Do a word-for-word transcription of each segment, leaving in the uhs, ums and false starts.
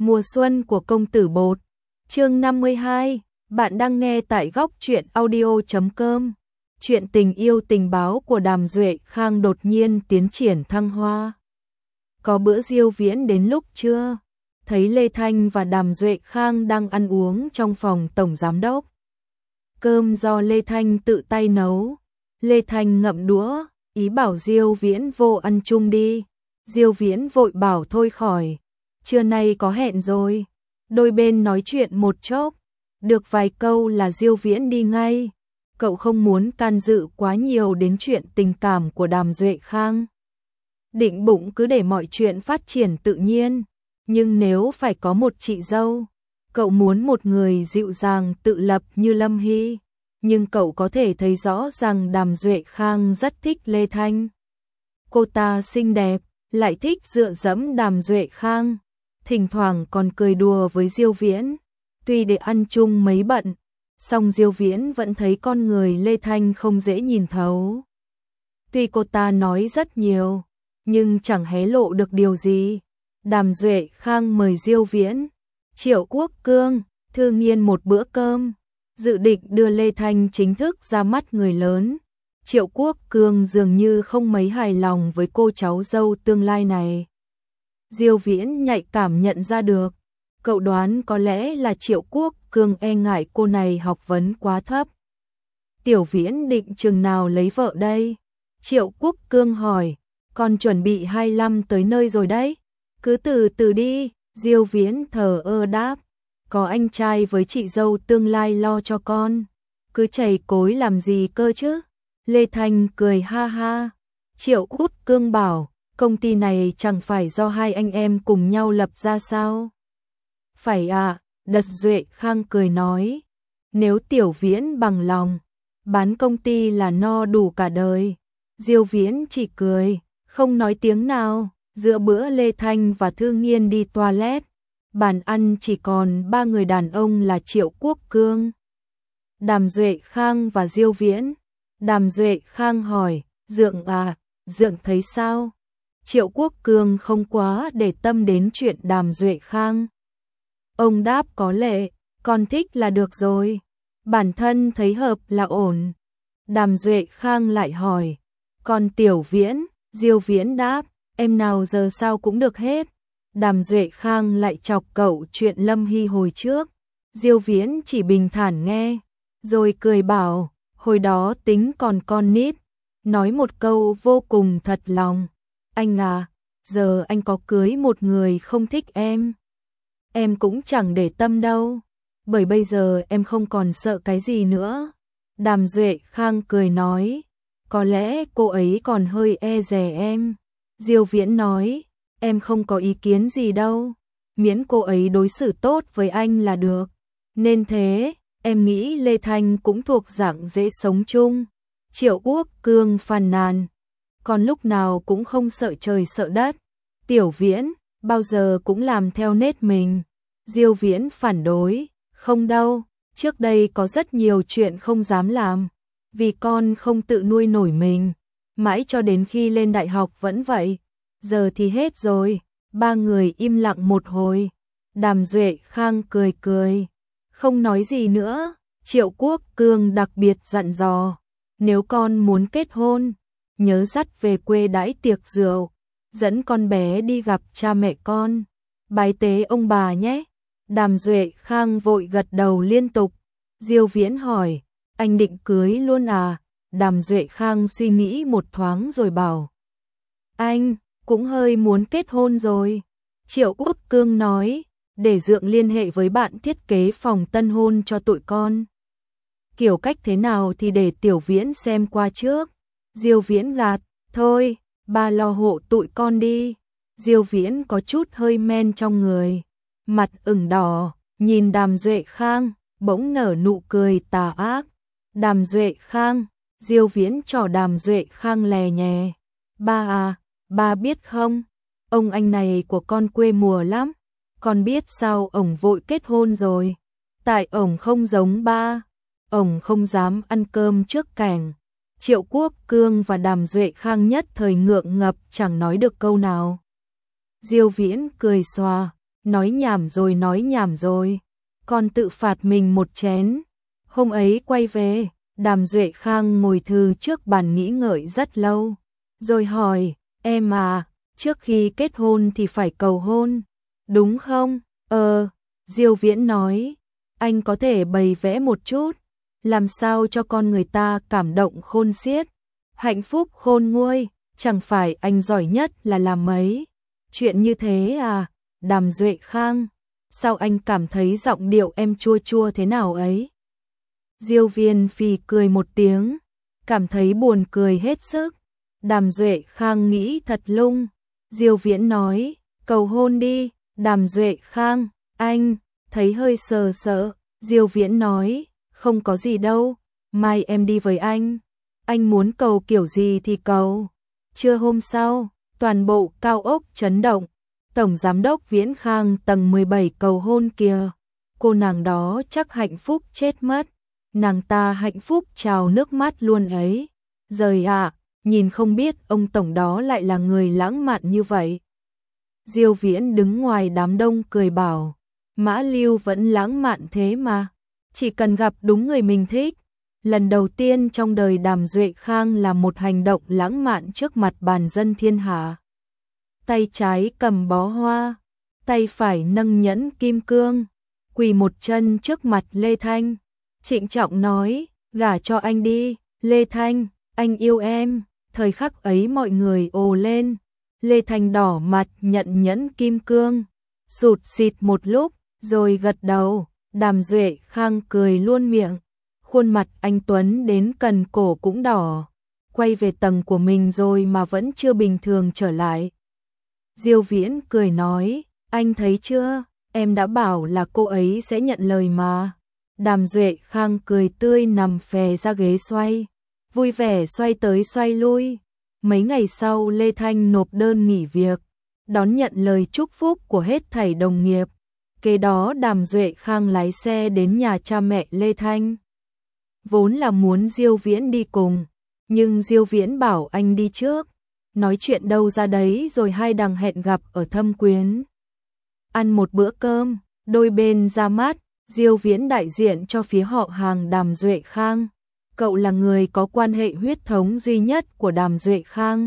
Mùa xuân của công tử bột. Chương năm mươi hai, bạn đang nghe tại góc truyện audio chấm com. Chuyện tình yêu tình báo của Đàm Duệ Khang đột nhiên tiến triển thăng hoa. Có bữa Diêu Viễn đến lúc trưa, thấy Lê Thanh và Đàm Duệ Khang đang ăn uống trong phòng tổng giám đốc. Cơm do Lê Thanh tự tay nấu. Lê Thanh ngậm đũa, ý bảo Diêu Viễn vô ăn chung đi. Diêu Viễn vội bảo thôi khỏi, trưa nay có hẹn rồi. Đôi bên nói chuyện một chốc, được vài câu là Diêu Viễn đi ngay. Cậu không muốn can dự quá nhiều đến chuyện tình cảm của Đàm Duệ Khang. Định bụng cứ để mọi chuyện phát triển tự nhiên, nhưng nếu phải có một chị dâu, cậu muốn một người dịu dàng tự lập như Lâm Hy. Nhưng cậu có thể thấy rõ rằng Đàm Duệ Khang rất thích Lê Thanh. Cô ta xinh đẹp, lại thích dựa dẫm Đàm Duệ Khang, thỉnh thoảng còn cười đùa với Diêu Viễn. Tuy để ăn chung mấy bận, song Diêu Viễn vẫn thấy con người Lê Thanh không dễ nhìn thấu. Tuy cô ta nói rất nhiều, nhưng chẳng hé lộ được điều gì. Đàm Duệ Khang mời Diêu Viễn, Triệu Quốc Cương, Thư Nghiên một bữa cơm, dự định đưa Lê Thanh chính thức ra mắt người lớn. Triệu Quốc Cương dường như không mấy hài lòng với cô cháu dâu tương lai này. Diêu Viễn nhạy cảm nhận ra được, cậu đoán có lẽ là Triệu Quốc Cương e ngại cô này học vấn quá thấp. Tiểu Viễn định chừng nào lấy vợ đây? Triệu Quốc Cương hỏi, con chuẩn bị hai mươi lăm tới nơi rồi đấy. Cứ từ từ đi, Diêu Viễn thờ ơ đáp, có anh trai với chị dâu tương lai lo cho con. Cứ chầy cối làm gì cơ chứ? Lê Thanh cười ha ha. Triệu Quốc Cương bảo, công ty này chẳng phải do hai anh em cùng nhau lập ra sao? Phải à, Đàm Duệ Khang cười nói, nếu Tiểu Viễn bằng lòng, bán công ty là no đủ cả đời. Diêu Viễn chỉ cười, không nói tiếng nào. Giữa bữa Lê Thanh và Thư Nghiên đi toilet, bàn ăn chỉ còn ba người đàn ông là Triệu Quốc Cương, Đàm Duệ Khang và Diêu Viễn. Đàm Duệ Khang hỏi, Dượng à, Dượng thấy sao? Triệu Quốc Cương không quá để tâm đến chuyện Đàm Duệ Khang. Ông đáp có lệ, con thích là được rồi, bản thân thấy hợp là ổn. Đàm Duệ Khang lại hỏi, còn Tiểu Viễn? Diêu Viễn đáp, em nào giờ sao cũng được hết. Đàm Duệ Khang lại chọc cậu chuyện Lâm Hy hồi trước. Diêu Viễn chỉ bình thản nghe, rồi cười bảo, hồi đó tính còn con nít, nói một câu vô cùng thật lòng, anh à, giờ anh có cưới một người không thích em, em cũng chẳng để tâm đâu, bởi bây giờ em không còn sợ cái gì nữa. Đàm Duệ Khang cười nói, có lẽ cô ấy còn hơi e dè em. Diêu Viễn nói, em không có ý kiến gì đâu, miễn cô ấy đối xử tốt với anh là được. Nên thế, em nghĩ Lê Thanh cũng thuộc dạng dễ sống chung. Triệu Quốc Cương phàn nàn, còn lúc nào cũng không sợ trời sợ đất. Tiểu Viễn, bao giờ cũng làm theo nết mình. Diêu Viễn phản đối, không đâu, trước đây có rất nhiều chuyện không dám làm, vì con không tự nuôi nổi mình. Mãi cho đến khi lên đại học vẫn vậy, giờ thì hết rồi. Ba người im lặng một hồi. Đàm Duệ Khang cười cười, không nói gì nữa. Triệu Quốc Cương đặc biệt dặn dò, nếu con muốn kết hôn, nhớ dắt về quê đãi tiệc rượu, dẫn con bé đi gặp cha mẹ con, bái tế ông bà nhé. Đàm Duệ Khang vội gật đầu liên tục. Diêu Viễn hỏi, anh định cưới luôn à? Đàm Duệ Khang suy nghĩ một thoáng rồi bảo, anh cũng hơi muốn kết hôn rồi. Triệu Quốc Cương nói, để Dượng liên hệ với bạn thiết kế phòng tân hôn cho tụi con. Kiểu cách thế nào thì để Tiểu Viễn xem qua trước. Diêu Viễn gạt, thôi, ba lo hộ tụi con đi. Diêu Viễn có chút hơi men trong người, mặt ửng đỏ, nhìn Đàm Duệ Khang, bỗng nở nụ cười tà ác. Đàm Duệ Khang, Diêu Viễn trỏ Đàm Duệ Khang lè nhè, ba à, ba biết không, ông anh này của con quê mùa lắm, con biết sao ổng vội kết hôn rồi, tại ổng không giống ba, ổng không dám ăn cơm trước cảnh. Triệu Quốc Cương và Đàm Duệ Khang nhất thời ngượng ngập chẳng nói được câu nào. Diêu Viễn cười xòa, nói nhảm rồi nói nhảm rồi, còn tự phạt mình một chén. Hôm ấy quay về, Đàm Duệ Khang ngồi thư trước bàn nghĩ ngợi rất lâu, rồi hỏi, em à, trước khi kết hôn thì phải cầu hôn, đúng không? Ờ, Diêu Viễn nói, anh có thể bày vẽ một chút, làm sao cho con người ta cảm động khôn xiết, hạnh phúc khôn nguôi, chẳng phải anh giỏi nhất là làm mấy chuyện như thế à? Đàm Duệ Khang, sao anh cảm thấy giọng điệu em chua chua thế nào ấy? Diêu Viên Phi cười một tiếng, cảm thấy buồn cười hết sức. Đàm Duệ Khang nghĩ thật lung. Diêu Viễn nói, cầu hôn đi. Đàm Duệ Khang, anh, thấy hơi sờ sợ. Diêu Viễn nói, không có gì đâu, mai em đi với anh. Anh muốn cầu kiểu gì thì cầu. Trưa hôm sau, toàn bộ cao ốc chấn động. Tổng Giám đốc Viễn Khang tầng mười bảy cầu hôn kìa. Cô nàng đó chắc hạnh phúc chết mất. Nàng ta hạnh phúc trào nước mắt luôn ấy. Giời ạ, nhìn không biết ông Tổng đó lại là người lãng mạn như vậy. Diêu Viễn đứng ngoài đám đông cười bảo, Mã Lưu vẫn lãng mạn thế mà. Chỉ cần gặp đúng người mình thích. Lần đầu tiên trong đời Đàm Duệ Khang là một hành động lãng mạn trước mặt bàn dân thiên hạ. Tay trái cầm bó hoa, tay phải nâng nhẫn kim cương, quỳ một chân trước mặt Lê Thanh. Trịnh trọng nói, gả cho anh đi, Lê Thanh, anh yêu em. Thời khắc ấy mọi người ồ lên. Lê Thanh đỏ mặt nhận nhẫn kim cương, sụt xịt một lúc, rồi gật đầu. Đàm Duệ Khang cười luôn miệng, khuôn mặt anh Tuấn đến cần cổ cũng đỏ. Quay về tầng của mình rồi mà vẫn chưa bình thường trở lại. Diêu Viễn cười nói, anh thấy chưa, em đã bảo là cô ấy sẽ nhận lời mà. Đàm Duệ Khang cười tươi nằm phè ra ghế xoay, vui vẻ xoay tới xoay lui. Mấy ngày sau Lê Thanh nộp đơn nghỉ việc, đón nhận lời chúc phúc của hết thảy đồng nghiệp. Kế đó Đàm Duệ Khang lái xe đến nhà cha mẹ Lê Thanh. Vốn là muốn Diêu Viễn đi cùng, nhưng Diêu Viễn bảo anh đi trước. Nói chuyện đâu ra đấy rồi hai đằng hẹn gặp ở Thâm Quyến. Ăn một bữa cơm, đôi bên ra mắt. Diêu Viễn đại diện cho phía họ hàng Đàm Duệ Khang. Cậu là người có quan hệ huyết thống duy nhất của Đàm Duệ Khang.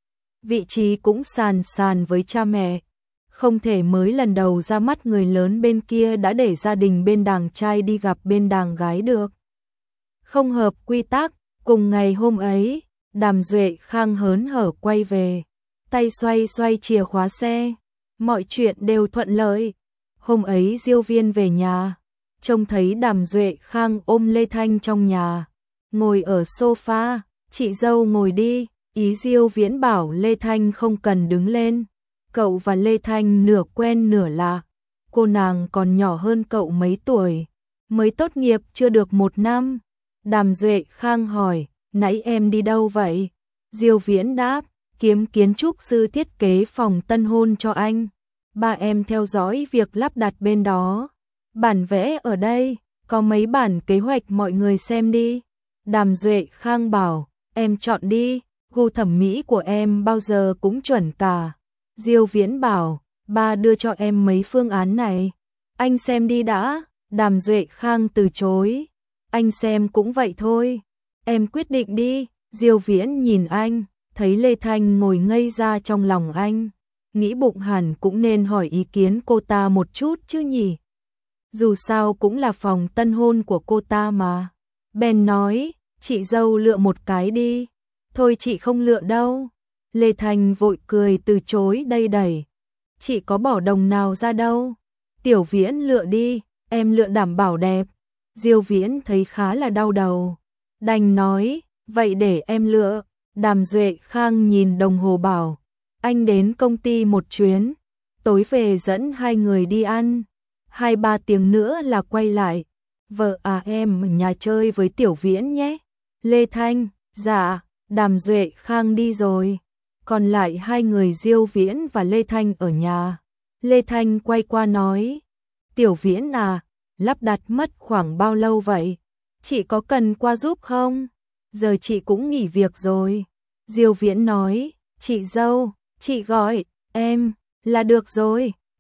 Vị trí cũng sàn sàn với cha mẹ. Không thể mới lần đầu ra mắt người lớn bên kia đã để gia đình bên đàng trai đi gặp bên đàng gái được. Không hợp quy tắc, cùng ngày hôm ấy, Đàm Duệ Khang hớn hở quay về. Tay xoay xoay chìa khóa xe. Mọi chuyện đều thuận lợi. Hôm ấy Diêu Viên về nhà, trông thấy Đàm Duệ Khang ôm Lê Thanh trong nhà, ngồi ở sofa. Chị dâu ngồi đi, ý Diêu Viễn bảo Lê Thanh không cần đứng lên. Cậu và Lê Thanh nửa quen nửa lạ. Cô nàng còn nhỏ hơn cậu mấy tuổi, mới tốt nghiệp chưa được một năm. Đàm Duệ Khang hỏi, nãy em đi đâu vậy? Diêu Viễn đáp, kiếm kiến trúc sư thiết kế phòng tân hôn cho anh. Ba em theo dõi việc lắp đặt bên đó. Bản vẽ ở đây, có mấy bản kế hoạch mọi người xem đi. Đàm Duệ Khang bảo, em chọn đi, gu thẩm mỹ của em bao giờ cũng chuẩn cả. Diêu Viễn bảo, ba đưa cho em mấy phương án này. Anh xem đi đã. Đàm Duệ Khang từ chối. Anh xem cũng vậy thôi. Em quyết định đi. Diêu Viễn nhìn anh, thấy Lê Thanh ngồi ngây ra trong lòng anh. Nghĩ bụng hẳn cũng nên hỏi ý kiến cô ta một chút chứ nhỉ. Dù sao cũng là phòng tân hôn của cô ta mà. Ben nói, chị dâu lựa một cái đi. Thôi chị không lựa đâu. Lê Thanh vội cười từ chối đầy đẩy. Chị có bỏ đồng nào ra đâu. Tiểu Viễn lựa đi, em lựa đảm bảo đẹp. Diêu Viễn thấy khá là đau đầu. Đành nói, vậy để em lựa. Đàm Duệ Khang nhìn đồng hồ bảo, anh đến công ty một chuyến, tối về dẫn hai người đi ăn. Hai ba tiếng nữa là quay lại. Vợ à em ở nhà chơi với Tiểu Viễn nhé. Lê Thanh, dạ. Đàm Duệ Khang đi rồi. Còn lại hai người Diêu Viễn và Lê Thanh ở nhà. Lê Thanh quay qua nói, Tiểu Viễn à, lắp đặt mất khoảng bao lâu vậy? Chị có cần qua giúp không? Giờ chị cũng nghỉ việc rồi. Diêu Viễn nói, chị dâu, chị gọi em là được rồi.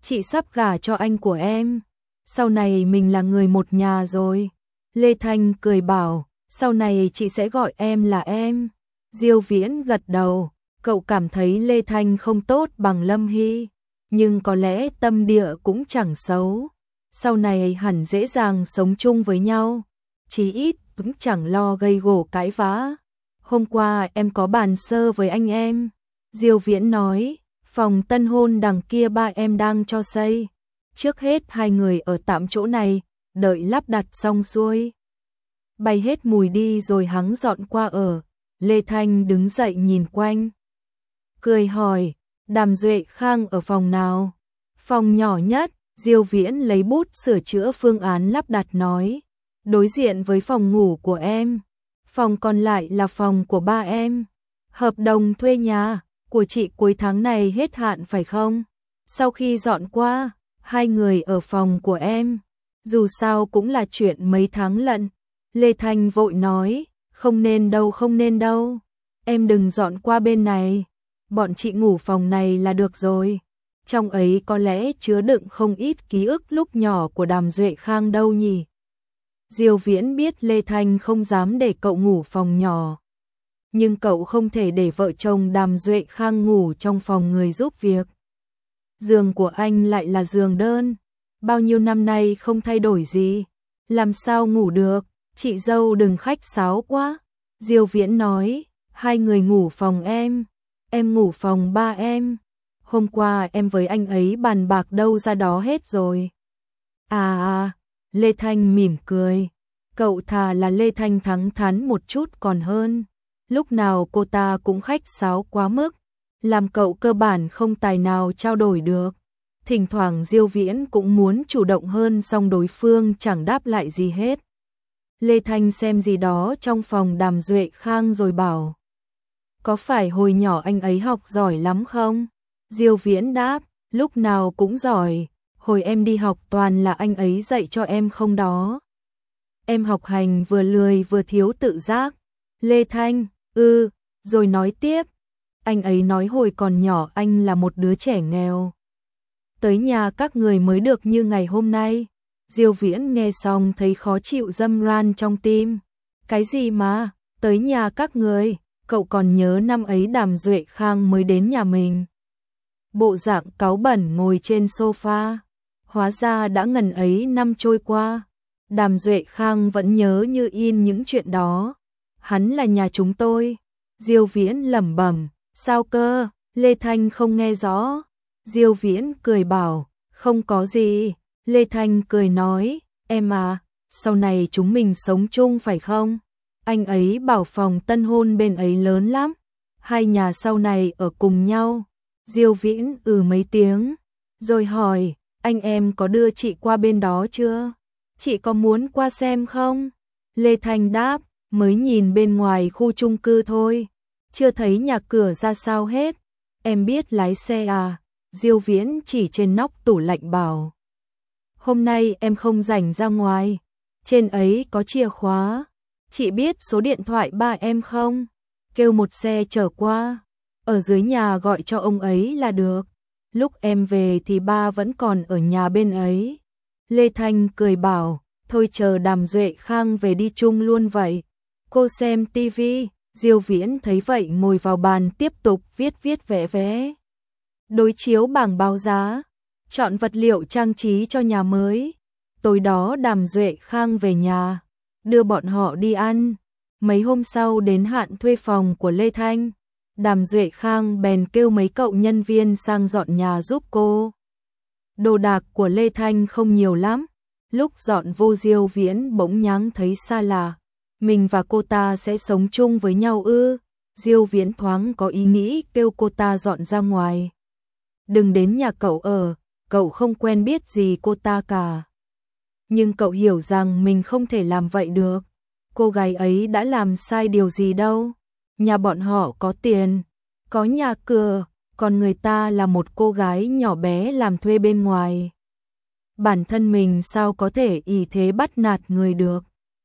chị sắp gả cho anh của em. Sau này mình là người một nhà rồi. Lê Thanh cười bảo, sau này chị sẽ gọi em là em. Diêu Viễn gật đầu, cậu cảm thấy Lê Thanh không tốt bằng Lâm Hy, nhưng có lẽ tâm địa cũng chẳng xấu. Sau này hẳn dễ dàng sống chung với nhau, chí ít cũng chẳng lo gây gổ cãi vã. Hôm qua em có bàn sơ với anh em. Diêu Viễn nói, phòng tân hôn đằng kia ba em đang cho xây. Trước hết hai người ở tạm chỗ này, đợi lắp đặt xong xuôi. Bay hết mùi đi rồi hắn dọn qua ở. Lê Thanh đứng dậy nhìn quanh, cười hỏi, Đàm Duệ Khang ở phòng nào? Phòng nhỏ nhất. Diêu Viễn lấy bút sửa chữa phương án lắp đặt nói, đối diện với phòng ngủ của em. Phòng còn lại là phòng của ba em. Hợp đồng thuê nhà của chị cuối tháng này hết hạn phải không? Sau khi dọn qua, hai người ở phòng của em. Dù sao cũng là chuyện mấy tháng lận. Lê Thanh vội nói, không nên đâu không nên đâu. Em đừng dọn qua bên này. Bọn chị ngủ phòng này là được rồi. Trong ấy có lẽ chứa đựng không ít ký ức lúc nhỏ của Đàm Duệ Khang đâu nhỉ. Diêu Viễn biết Lê Thanh không dám để cậu ngủ phòng nhỏ. Nhưng cậu không thể để vợ chồng Đàm Duệ Khang ngủ trong phòng người giúp việc. Giường của anh lại là giường đơn. Bao nhiêu năm nay không thay đổi gì. Làm sao ngủ được, chị dâu đừng khách sáo quá. Diêu Viễn nói, hai người ngủ phòng em. Em ngủ phòng ba em. Hôm qua em với anh ấy bàn bạc đâu ra đó hết rồi. À à, Lê Thanh mỉm cười. Cậu thà là Lê Thanh thẳng thắn một chút còn hơn. Lúc nào cô ta cũng khách sáo quá mức, làm cậu cơ bản không tài nào trao đổi được. Thỉnh thoảng Diêu Viễn cũng muốn chủ động hơn song đối phương chẳng đáp lại gì hết. Lê Thanh xem gì đó trong phòng Đàm Duệ Khang rồi bảo, có phải hồi nhỏ anh ấy học giỏi lắm không? Diêu Viễn đáp, lúc nào cũng giỏi, hồi em đi học toàn là anh ấy dạy cho em không đó. Em học hành vừa lười vừa thiếu tự giác. Lê Thanh, ư, ừ, rồi nói tiếp, anh ấy nói hồi còn nhỏ anh là một đứa trẻ nghèo. Tới nhà các người mới được như ngày hôm nay. Diêu Viễn nghe xong thấy khó chịu dâm ran trong tim. Cái gì mà, tới nhà các người, cậu còn nhớ năm ấy Đàm Duệ Khang mới đến nhà mình. Bộ dạng cáu bẩn ngồi trên sofa. Hóa ra đã ngần ấy năm trôi qua. Đàm Duệ Khang vẫn nhớ như in những chuyện đó. Hắn là nhà chúng tôi. Diêu Viễn lẩm bẩm, sao cơ? Lê Thanh không nghe rõ. Diêu Viễn cười bảo, không có gì. Lê Thanh cười nói, em à, sau này chúng mình sống chung phải không? Anh ấy bảo phòng tân hôn bên ấy lớn lắm. Hai nhà sau này ở cùng nhau. Diêu Viễn ừ mấy tiếng, rồi hỏi, anh em có đưa chị qua bên đó chưa? Chị có muốn qua xem không? Lê Thanh đáp, mới nhìn bên ngoài khu chung cư thôi, chưa thấy nhà cửa ra sao hết. Em biết lái xe à? Diêu Viễn chỉ trên nóc tủ lạnh bảo, hôm nay em không rảnh ra ngoài, trên ấy có chìa khóa. Chị biết số điện thoại ba em không? Kêu một xe chở qua, ở dưới nhà gọi cho ông ấy là được. Lúc em về thì ba vẫn còn ở nhà bên ấy. Lê Thanh cười bảo, thôi chờ Đàm Duệ Khang về đi chung luôn vậy. Cô xem tivi. Diêu Viễn thấy vậy ngồi vào bàn tiếp tục viết viết vẽ vẽ. Đối chiếu bảng báo giá, chọn vật liệu trang trí cho nhà mới. Tối đó Đàm Duệ Khang về nhà, đưa bọn họ đi ăn. Mấy hôm sau đến hạn thuê phòng của Lê Thanh. Đàm Duệ Khang bèn kêu mấy cậu nhân viên sang dọn nhà giúp cô. Đồ đạc của Lê Thanh không nhiều lắm. Lúc dọn vô Diêu Viễn bỗng nháng thấy xa lạ. Mình và cô ta sẽ sống chung với nhau ư? Diêu Viễn thoáng có ý nghĩ kêu cô ta dọn ra ngoài. Đừng đến nhà cậu ở, cậu không quen biết gì cô ta cả. Nhưng cậu hiểu rằng mình không thể làm vậy được. Cô gái ấy đã làm sai điều gì đâu. Nhà bọn họ có tiền, có nhà cửa, còn người ta là một cô gái nhỏ bé làm thuê bên ngoài. Bản thân mình sao có thể ỷ thế bắt nạt người được.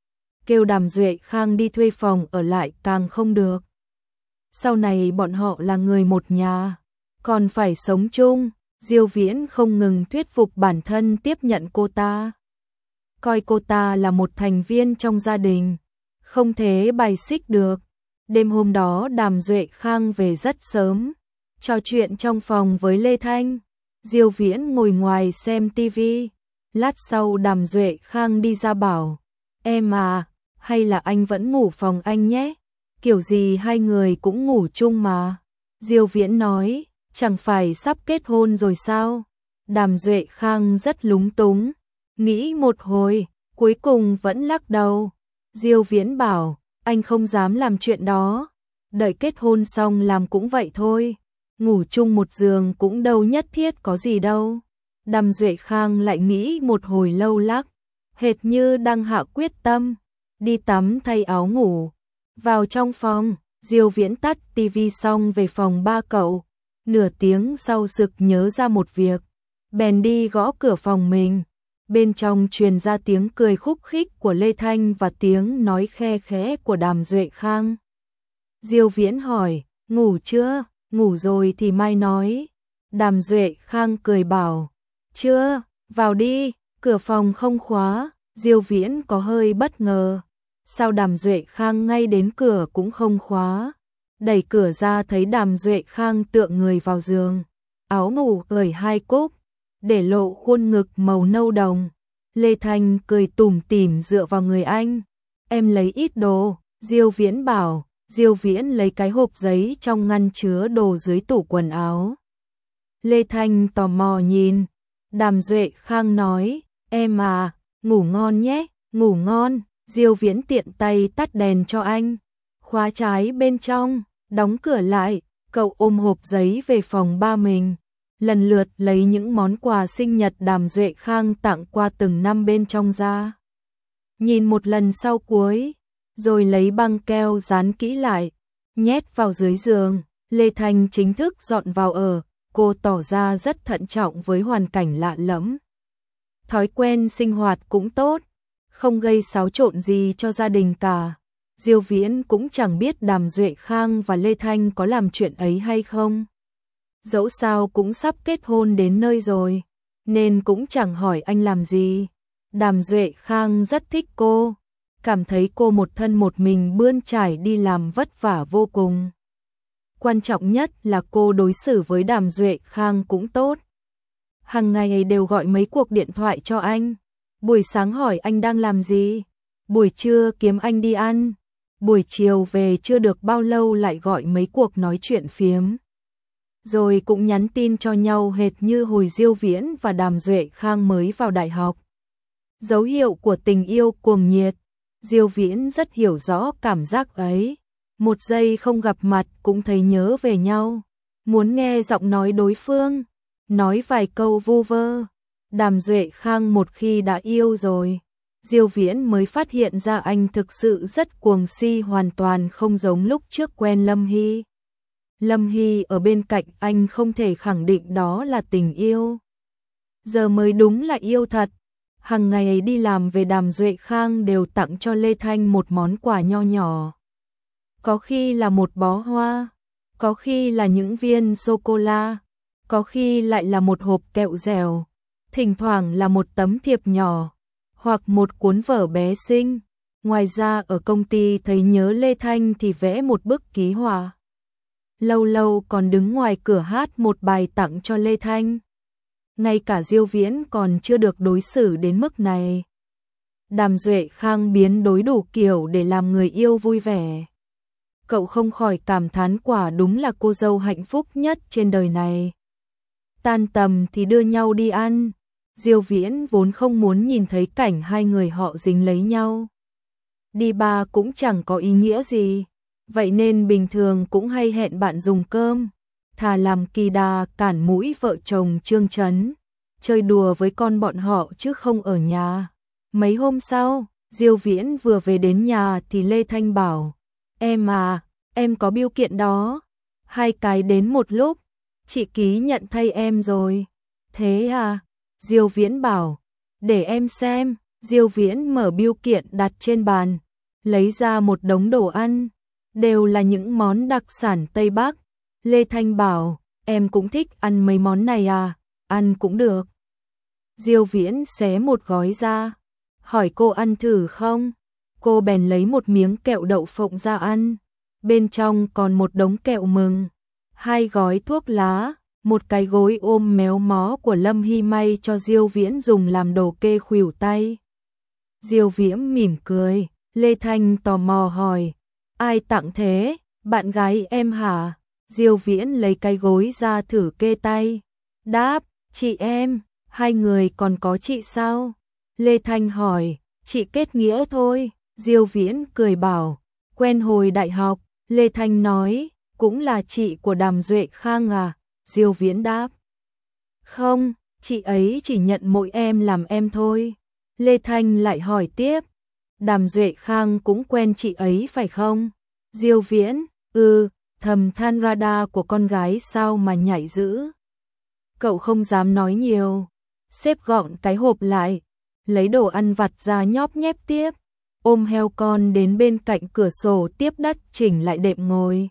Kêu Đàm Duệ Khang đi thuê phòng ở lại càng không được. Sau này bọn họ là người một nhà, còn phải sống chung. Diêu Viễn không ngừng thuyết phục bản thân tiếp nhận cô ta. Coi cô ta là một thành viên trong gia đình, không thể bài xích được. Đêm hôm đó Đàm Duệ Khang về rất sớm, trò chuyện trong phòng với Lê Thanh. Diêu Viễn ngồi ngoài xem tivi. Lát sau Đàm Duệ Khang đi ra bảo, em à, hay là anh vẫn ngủ phòng anh nhé, kiểu gì hai người cũng ngủ chung mà. Diêu Viễn nói, chẳng phải sắp kết hôn rồi sao? Đàm Duệ Khang rất lúng túng, nghĩ một hồi, cuối cùng vẫn lắc đầu. Diêu Viễn bảo, anh không dám làm chuyện đó, đợi kết hôn xong làm cũng vậy thôi, ngủ chung một giường cũng đâu nhất thiết có gì đâu. Đàm Duệ Khang lại nghĩ một hồi lâu lắc, hệt như đang hạ quyết tâm, đi tắm thay áo ngủ. Vào trong phòng, Diêu Viễn tắt tivi xong về phòng ba cậu, nửa tiếng sau sực nhớ ra một việc, bèn đi gõ cửa phòng mình. Bên trong truyền ra tiếng cười khúc khích của Lê Thanh và tiếng nói khe khẽ của Đàm Duệ Khang. Diêu Viễn hỏi, ngủ chưa? Ngủ rồi thì mai nói. Đàm Duệ Khang cười bảo, chưa, vào đi, cửa phòng không khóa. Diêu Viễn có hơi bất ngờ, sao Đàm Duệ Khang ngay đến cửa cũng không khóa. Đẩy cửa ra thấy Đàm Duệ Khang tựa người vào giường, áo ngủ cởi hai cúc, để lộ khuôn ngực màu nâu đồng. Lê Thanh cười tủm tỉm dựa vào người anh, em lấy ít đồ. Diêu Viễn bảo. Diêu Viễn lấy cái hộp giấy trong ngăn chứa đồ dưới tủ quần áo. Lê Thanh tò mò nhìn. Đàm Duệ Khang nói, em à, ngủ ngon nhé, ngủ ngon. Diêu Viễn tiện tay tắt đèn cho anh, khóa trái bên trong, đóng cửa lại. Cậu ôm hộp giấy về phòng ba mình, lần lượt lấy những món quà sinh nhật Đàm Duệ Khang tặng qua từng năm bên trong ra. Nhìn một lần sau cuối, rồi lấy băng keo dán kỹ lại, nhét vào dưới giường. Lê Thanh chính thức dọn vào ở, cô tỏ ra rất thận trọng với hoàn cảnh lạ lẫm. Thói quen sinh hoạt cũng tốt, không gây xáo trộn gì cho gia đình cả. Diêu Viễn cũng chẳng biết Đàm Duệ Khang và Lê Thanh có làm chuyện ấy hay không. Dẫu sao cũng sắp kết hôn đến nơi rồi, nên cũng chẳng hỏi anh làm gì. Đàm Duệ Khang rất thích cô, cảm thấy cô một thân một mình bươn trải đi làm vất vả vô cùng. Quan trọng nhất là cô đối xử với Đàm Duệ Khang cũng tốt. Hàng ngày đều gọi mấy cuộc điện thoại cho anh. Buổi sáng hỏi anh đang làm gì, buổi trưa kiếm anh đi ăn, buổi chiều về chưa được bao lâu lại gọi mấy cuộc nói chuyện phiếm. Rồi cũng nhắn tin cho nhau hệt như hồi Diêu Viễn và Đàm Duệ Khang mới vào đại học. Dấu hiệu của tình yêu cuồng nhiệt. Diêu Viễn rất hiểu rõ cảm giác ấy. Một giây không gặp mặt cũng thấy nhớ về nhau, muốn nghe giọng nói đối phương, nói vài câu vu vơ. Đàm Duệ Khang một khi đã yêu rồi, Diêu Viễn mới phát hiện ra anh thực sự rất cuồng si, hoàn toàn không giống lúc trước quen Lâm Hy. Lâm Hy ở bên cạnh anh không thể khẳng định đó là tình yêu, giờ mới đúng là yêu thật. Hàng ngày đi làm về Đàm Duệ Khang đều tặng cho Lê Thanh một món quà nho nhỏ. Có khi là một bó hoa, có khi là những viên sô-cô-la, có khi lại là một hộp kẹo dẻo, thỉnh thoảng là một tấm thiệp nhỏ, hoặc một cuốn vở bé xinh. Ngoài ra ở công ty thấy nhớ Lê Thanh thì vẽ một bức ký họa. Lâu lâu còn đứng ngoài cửa hát một bài tặng cho Lê Thanh. Ngay cả Diêu Viễn còn chưa được đối xử đến mức này. Đàm Duệ Khang biến đối đủ kiểu để làm người yêu vui vẻ. Cậu không khỏi cảm thán quả đúng là cô dâu hạnh phúc nhất trên đời này. Tan tầm thì đưa nhau đi ăn. Diêu Viễn vốn không muốn nhìn thấy cảnh hai người họ dính lấy nhau. Đi bar cũng chẳng có ý nghĩa gì, vậy nên bình thường cũng hay hẹn bạn dùng cơm, thà làm kỳ đà cản mũi vợ chồng Trương Chấn, chơi đùa với con bọn họ chứ không ở nhà. Mấy hôm sau, Diêu Viễn vừa về đến nhà thì Lê Thanh bảo, em à, em có bưu kiện đó. Hai cái đến một lúc, chị ký nhận thay em rồi. Thế à? Diêu Viễn bảo, để em xem. Diêu Viễn mở bưu kiện đặt trên bàn, lấy ra một đống đồ ăn, đều là những món đặc sản Tây Bắc. Lê Thanh bảo, em cũng thích ăn mấy món này à? ăn cũng được. Diêu Viễn xé một gói ra, hỏi cô ăn thử không? Cô bèn lấy một miếng kẹo đậu phộng ra ăn, bên trong còn một đống kẹo mừng, hai gói thuốc lá, một cái gối ôm méo mó của Lâm Hy may cho Diêu Viễn dùng làm đồ kê khuỷu tay. Diêu Viễn mỉm cười, Lê Thanh tò mò hỏi, ai tặng thế, bạn gái em hả? Diêu Viễn lấy cái gối ra thử kê tay, đáp, chị em, hai người còn có chị sao? Lê Thanh hỏi, chị kết nghĩa thôi. Diêu Viễn cười bảo, quen hồi đại học. Lê Thanh nói, cũng là chị của Đàm Duệ Khang à? Diêu Viễn đáp, không, chị ấy chỉ nhận mỗi em làm em thôi. Lê Thanh lại hỏi tiếp, Đàm Duệ Khang cũng quen chị ấy phải không? Diêu Viễn, ừ, thầm than radar của con gái sao mà nhảy dữ. Cậu không dám nói nhiều, xếp gọn cái hộp lại, lấy đồ ăn vặt ra nhóp nhép tiếp, ôm heo con đến bên cạnh cửa sổ tiếp đất chỉnh lại đệm ngồi.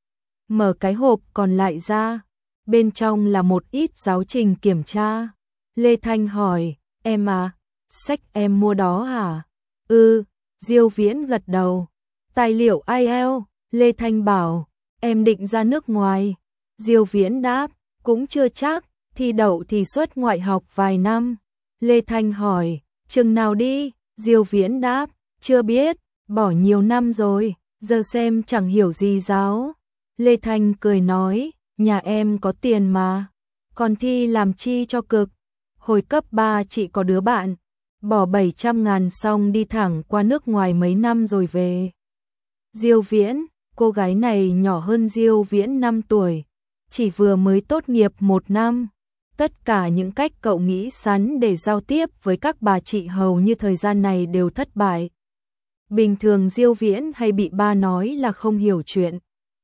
Mở cái hộp còn lại ra, bên trong là một ít giáo trình kiểm tra. Lê Thanh hỏi, em à, sách em mua đó hả? Ừ, Diêu Viễn gật đầu. Tài liệu ai eo, Lê Thanh bảo, em định ra nước ngoài. Diêu Viễn đáp, cũng chưa chắc, thi đậu thì xuất ngoại học vài năm. Lê Thanh hỏi, chừng nào đi? Diêu Viễn đáp, chưa biết, bỏ nhiều năm rồi, giờ xem chẳng hiểu gì giáo. Lê Thanh cười nói, nhà em có tiền mà, còn thi làm chi cho cực. Hồi cấp ba chị có đứa bạn, bỏ bảy trăm ngàn xong đi thẳng qua nước ngoài mấy năm rồi về. Diêu Viễn, cô gái này nhỏ hơn Diêu Viễn năm tuổi, chỉ vừa mới tốt nghiệp một năm. Tất cả những cách cậu nghĩ sẵn để giao tiếp với các bà chị hầu như thời gian này đều thất bại. Bình thường Diêu Viễn hay bị ba nói là không hiểu chuyện.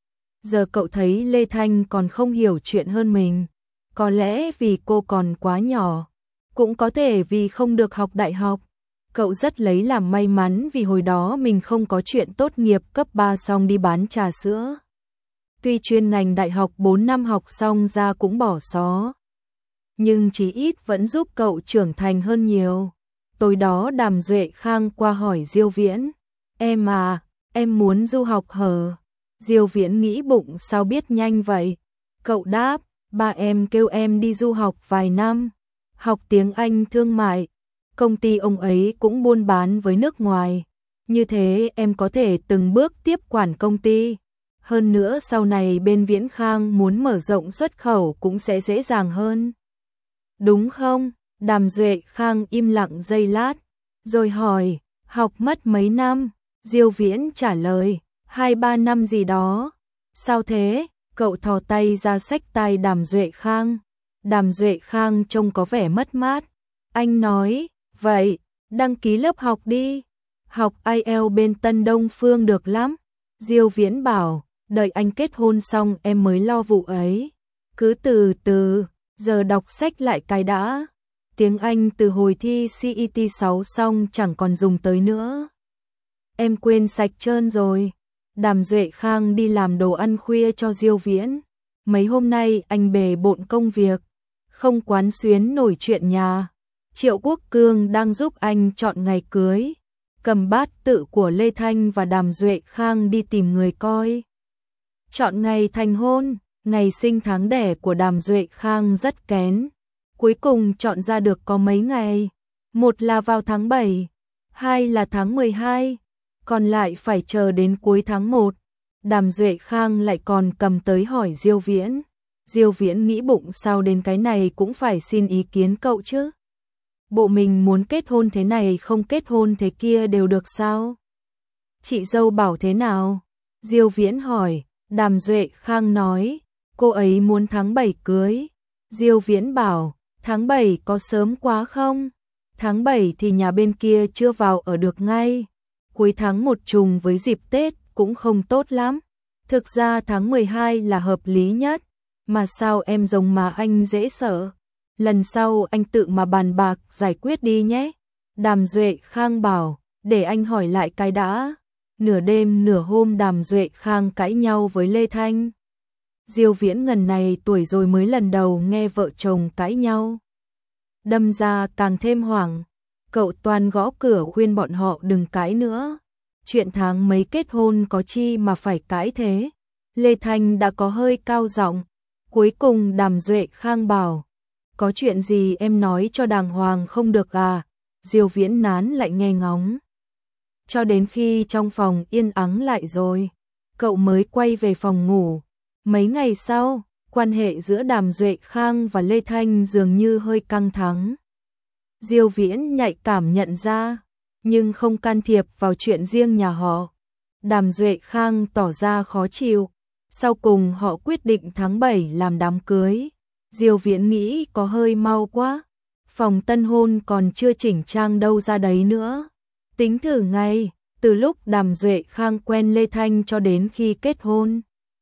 Giờ cậu thấy Lê Thanh còn không hiểu chuyện hơn mình. Có lẽ vì cô còn quá nhỏ, cũng có thể vì không được học đại học. Cậu rất lấy làm may mắn vì hồi đó mình không có chuyện tốt nghiệp cấp ba xong đi bán trà sữa. Tuy chuyên ngành đại học bốn năm học xong ra cũng bỏ xó, nhưng chí ít vẫn giúp cậu trưởng thành hơn nhiều. Tối đó Đàm Duệ Khang qua hỏi Diêu Viễn, em à, em muốn du học hờ? Diêu Viễn nghĩ bụng sao biết nhanh vậy. Cậu đáp, ba em kêu em đi du học vài năm, học tiếng Anh thương mại. Công ty ông ấy cũng buôn bán với nước ngoài. Như thế em có thể từng bước tiếp quản công ty. Hơn nữa sau này bên Viễn Khang muốn mở rộng xuất khẩu cũng sẽ dễ dàng hơn. Đúng không? Đàm Duệ Khang im lặng giây lát, rồi hỏi, học mất mấy năm? Diêu Viễn trả lời, hai ba năm gì đó. Sao thế? Cậu thò tay ra xách tai Đàm Duệ Khang. Đàm Duệ Khang trông có vẻ mất mát. Anh nói, vậy, đăng ký lớp học đi. Học ai eo bên Tân Đông Phương được lắm. Diêu Viễn bảo, đợi anh kết hôn xong em mới lo vụ ấy. Cứ từ từ, giờ đọc sách lại cái đã. Tiếng Anh từ hồi thi xê e tê sáu xong chẳng còn dùng tới nữa. Em quên sạch trơn rồi. Đàm Duệ Khang đi làm đồ ăn khuya cho Diêu Viễn. Mấy hôm nay anh bề bộn công việc, không quán xuyến nổi chuyện nhà. Triệu Quốc Cương đang giúp anh chọn ngày cưới, cầm bát tự của Lê Thanh và Đàm Duệ Khang đi tìm người coi. Chọn ngày thành hôn, ngày sinh tháng đẻ của Đàm Duệ Khang rất kén. Cuối cùng chọn ra được có mấy ngày. Một là vào tháng bảy, hai là tháng mười hai, còn lại phải chờ đến cuối tháng một. Đàm Duệ Khang lại còn cầm tới hỏi Diêu Viễn. Diêu Viễn nghĩ bụng sao đến cái này cũng phải xin ý kiến cậu chứ. Bộ mình muốn kết hôn thế này không kết hôn thế kia đều được sao? Chị dâu bảo thế nào? Diêu Viễn hỏi. Đàm Duệ Khang nói, cô ấy muốn tháng bảy cưới. Diêu Viễn bảo, tháng bảy có sớm quá không? Tháng bảy thì nhà bên kia chưa vào ở được ngay. Cuối tháng một trùng với dịp Tết cũng không tốt lắm. Thực ra tháng mười hai là hợp lý nhất. Mà sao em giống mà anh dễ sợ? Lần sau anh tự mà bàn bạc giải quyết đi nhé. Đàm Duệ Khang bảo, để anh hỏi lại cái đã. Nửa đêm nửa hôm Đàm Duệ Khang cãi nhau với Lê Thanh. Diêu Viễn ngần này tuổi rồi mới lần đầu nghe vợ chồng cãi nhau. Đâm ra càng thêm hoảng, cậu toàn gõ cửa khuyên bọn họ đừng cãi nữa. Chuyện tháng mấy kết hôn có chi mà phải cãi thế. Lê Thanh đã có hơi cao giọng, cuối cùng Đàm Duệ Khang bảo, có chuyện gì em nói cho đàng hoàng không được à? Diêu Viễn nán lại nghe ngóng. Cho đến khi trong phòng yên ắng lại rồi, cậu mới quay về phòng ngủ. Mấy ngày sau, quan hệ giữa Đàm Duệ Khang và Lê Thanh dường như hơi căng thẳng. Diêu Viễn nhạy cảm nhận ra, nhưng không can thiệp vào chuyện riêng nhà họ. Đàm Duệ Khang tỏ ra khó chịu, sau cùng họ quyết định tháng bảy làm đám cưới. Diêu Viễn nghĩ có hơi mau quá, phòng tân hôn còn chưa chỉnh trang đâu ra đấy nữa. Tính thử ngay, từ lúc Đàm Duệ Khang quen Lê Thanh cho đến khi kết hôn,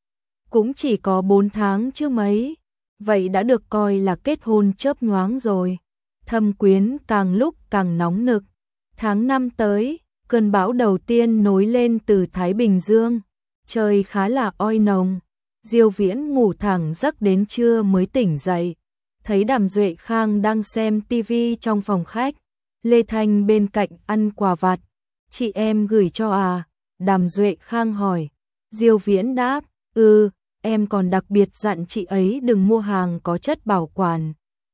cũng chỉ có bốn tháng chứ mấy, vậy đã được coi là kết hôn chớp nhoáng rồi. Thâm quyến càng lúc càng nóng nực. Tháng năm tới, cơn bão đầu tiên nối lên từ Thái Bình Dương, trời khá là oi nồng. Diêu Viễn ngủ thẳng giấc đến trưa mới tỉnh dậy, thấy Đàm Duệ Khang đang xem tivi trong phòng khách, Lê Thanh bên cạnh ăn quà vặt. Chị em gửi cho à? Đàm Duệ Khang hỏi. Diêu Viễn đáp, ừ, em còn đặc biệt dặn chị ấy đừng mua hàng có chất bảo quản.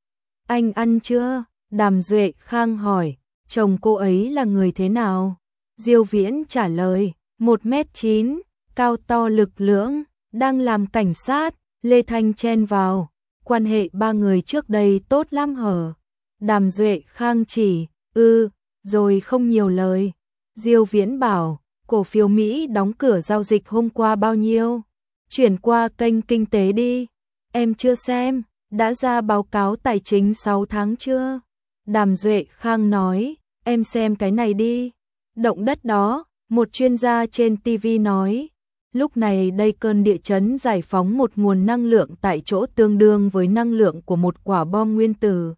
Anh ăn chưa? Đàm Duệ Khang hỏi, chồng cô ấy là người thế nào? Diêu Viễn trả lời, một mét chín, cao to lực lưỡng, đang làm cảnh sát. Lê Thanh chen vào, quan hệ ba người trước đây tốt lắm hở? Đàm Duệ Khang chỉ, ừ, rồi không nhiều lời. Diêu Viễn bảo, cổ phiếu Mỹ đóng cửa giao dịch hôm qua bao nhiêu? Chuyển qua kênh kinh tế đi. Em chưa xem, đã ra báo cáo tài chính sáu tháng chưa? Đàm Duệ Khang nói, em xem cái này đi. Động đất đó, một chuyên gia trên ti vi nói, lúc này đây cơn địa chấn giải phóng một nguồn năng lượng tại chỗ tương đương với năng lượng của một quả bom nguyên tử.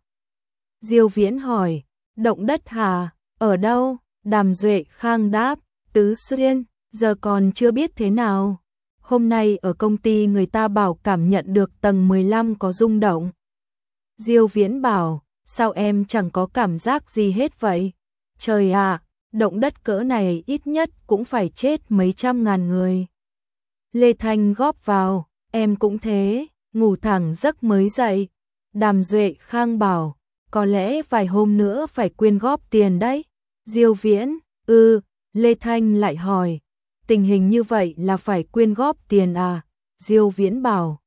Diêu Viễn hỏi, động đất hả? Ở đâu? Đàm Duệ Khang đáp, Tứ Xuyên, giờ còn chưa biết thế nào. Hôm nay ở công ty người ta bảo cảm nhận được tầng mười lăm có rung động. Diêu Viễn bảo, sao em chẳng có cảm giác gì hết vậy? Trời ạ, động đất cỡ này ít nhất cũng phải chết mấy trăm ngàn người. Lê Thanh góp vào, em cũng thế, ngủ thẳng giấc mới dậy. Đàm Duệ Khang bảo, có lẽ vài hôm nữa phải quyên góp tiền đấy. Diêu Viễn, ừ, Lê Thanh lại hỏi, tình hình như vậy là phải quyên góp tiền à? Diêu Viễn bảo,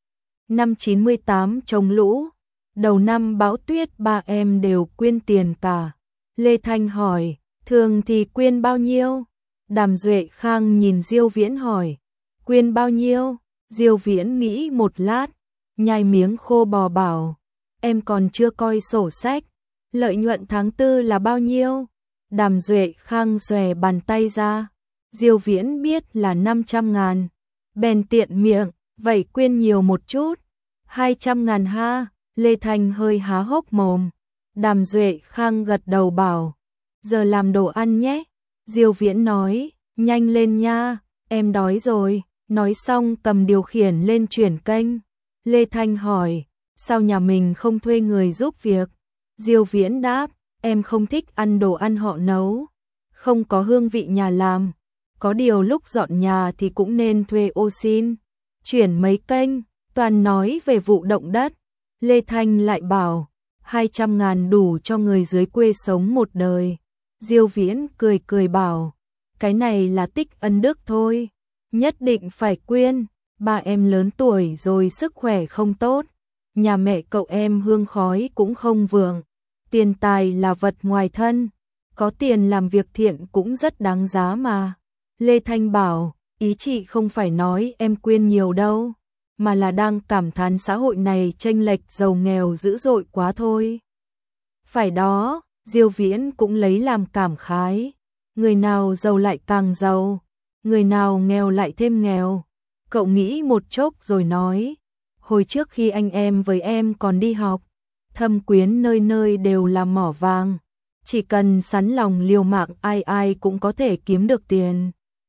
năm chín mươi tám chống lũ, đầu năm bão tuyết ba em đều quyên tiền cả. Lê Thanh hỏi, thường thì quyên bao nhiêu? Đàm Duệ Khang nhìn Diêu Viễn hỏi, quyên bao nhiêu? Diêu Viễn nghĩ một lát, nhai miếng khô bò bảo, em còn chưa coi sổ sách, lợi nhuận tháng tư là bao nhiêu? Đàm Duệ Khang xòe bàn tay ra, Diêu Viễn biết là năm trăm ngàn, bèn tiện miệng, vậy quyên nhiều một chút, hai trăm ngàn ha. Lê Thanh hơi há hốc mồm. Đàm Duệ Khang gật đầu bảo, giờ làm đồ ăn nhé. Diêu Viễn nói, nhanh lên nha, em đói rồi. Nói xong cầm điều khiển lên chuyển kênh. Lê Thanh hỏi, sao nhà mình không thuê người giúp việc? Diêu Viễn đáp, em không thích ăn đồ ăn họ nấu, không có hương vị nhà làm. Có điều lúc dọn nhà thì cũng nên thuê ô xin. Chuyển mấy kênh, toàn nói về vụ động đất. Lê Thanh lại bảo, hai trăm ngàn đủ cho người dưới quê sống một đời. Diêu Viễn cười cười bảo, cái này là tích ân đức thôi, nhất định phải quyên. Ba em lớn tuổi rồi sức khỏe không tốt, nhà mẹ cậu em hương khói cũng không vượng, tiền tài là vật ngoài thân, có tiền làm việc thiện cũng rất đáng giá mà. Lê Thanh bảo, ý chị không phải nói em quyên nhiều đâu, mà là đang cảm thán xã hội này chênh lệch giàu nghèo dữ dội quá thôi. Phải đó, Diêu Viễn cũng lấy làm cảm khái, người nào giàu lại càng giàu, người nào nghèo lại thêm nghèo. Cậu nghĩ một chốc rồi nói, hồi trước khi anh em với em còn đi học, Thâm Quyến nơi nơi đều là mỏ vàng, chỉ cần sắn lòng liều mạng ai ai cũng có thể kiếm được tiền.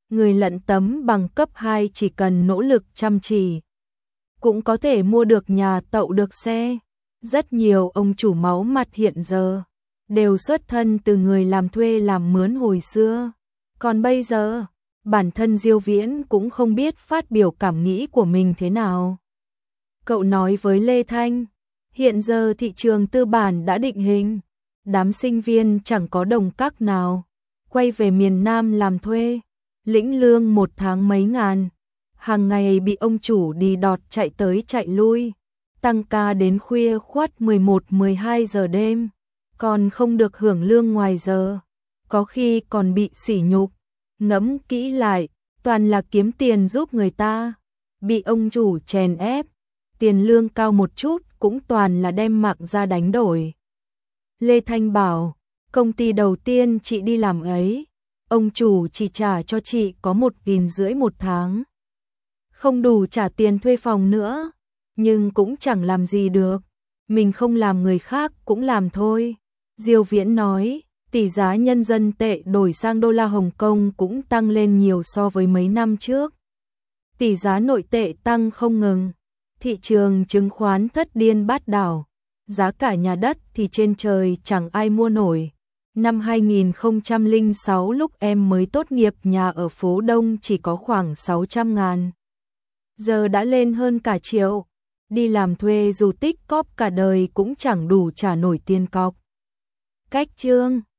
người lận tấm bằng cấp hai chỉ cần nỗ lực chăm chỉ, cũng có thể mua được nhà tậu được xe. Rất nhiều ông chủ máu mặt hiện giờ đều xuất thân từ người làm thuê làm mướn hồi xưa. Còn bây giờ, bản thân Diêu Viễn cũng không biết phát biểu cảm nghĩ của mình thế nào. Cậu nói với Lê Thanh, hiện giờ thị trường tư bản đã định hình, đám sinh viên chẳng có đồng các nào, quay về miền Nam làm thuê, lĩnh lương một tháng mấy ngàn, hàng ngày bị ông chủ đi đọt chạy tới chạy lui, tăng ca đến khuya khoắt mười một mười hai giờ đêm, còn không được hưởng lương ngoài giờ, có khi còn bị sỉ nhục. Ngẫm kỹ lại, toàn là kiếm tiền giúp người ta, bị ông chủ chèn ép, tiền lương cao một chút cũng toàn là đem mạng ra đánh đổi. Lê Thanh bảo, công ty đầu tiên chị đi làm ấy, ông chủ chỉ trả cho chị có một nghìn rưỡi một tháng. Không đủ trả tiền thuê phòng nữa, nhưng cũng chẳng làm gì được, mình không làm người khác cũng làm thôi. Diêu Viễn nói, tỷ giá nhân dân tệ đổi sang đô la Hồng Kông cũng tăng lên nhiều so với mấy năm trước. Tỷ giá nội tệ tăng không ngừng, thị trường chứng khoán thất điên bát đảo, giá cả nhà đất thì trên trời chẳng ai mua nổi. Năm hai nghìn không trăm lẻ sáu lúc em mới tốt nghiệp nhà ở phố Đông chỉ có khoảng sáu trăm ngàn. Giờ đã lên hơn cả triệu, đi làm thuê dù tích cóp cả đời cũng chẳng đủ trả nổi tiền cọc. Cách chương